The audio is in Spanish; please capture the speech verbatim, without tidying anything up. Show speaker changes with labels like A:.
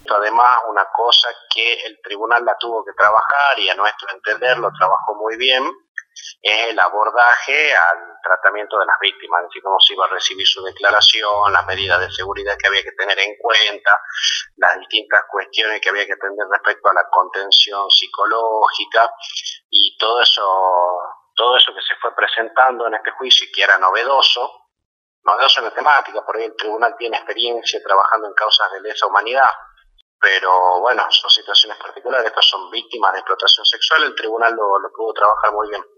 A: Además, una cosa que el tribunal la tuvo que trabajar y a nuestro entender lo trabajó muy bien, es el abordaje al tratamiento de las víctimas, es decir, cómo se iba a recibir su declaración, las medidas de seguridad que había que tener en cuenta, las distintas cuestiones que había que atender respecto a la contención psicológica y todo eso, todo eso que se fue presentando en este juicio y que era novedoso, novedoso en la temática, por ahí el tribunal tiene experiencia trabajando en causas de lesa humanidad, pero bueno, son situaciones particulares, estas son víctimas de explotación sexual, el tribunal lo, lo pudo trabajar muy bien.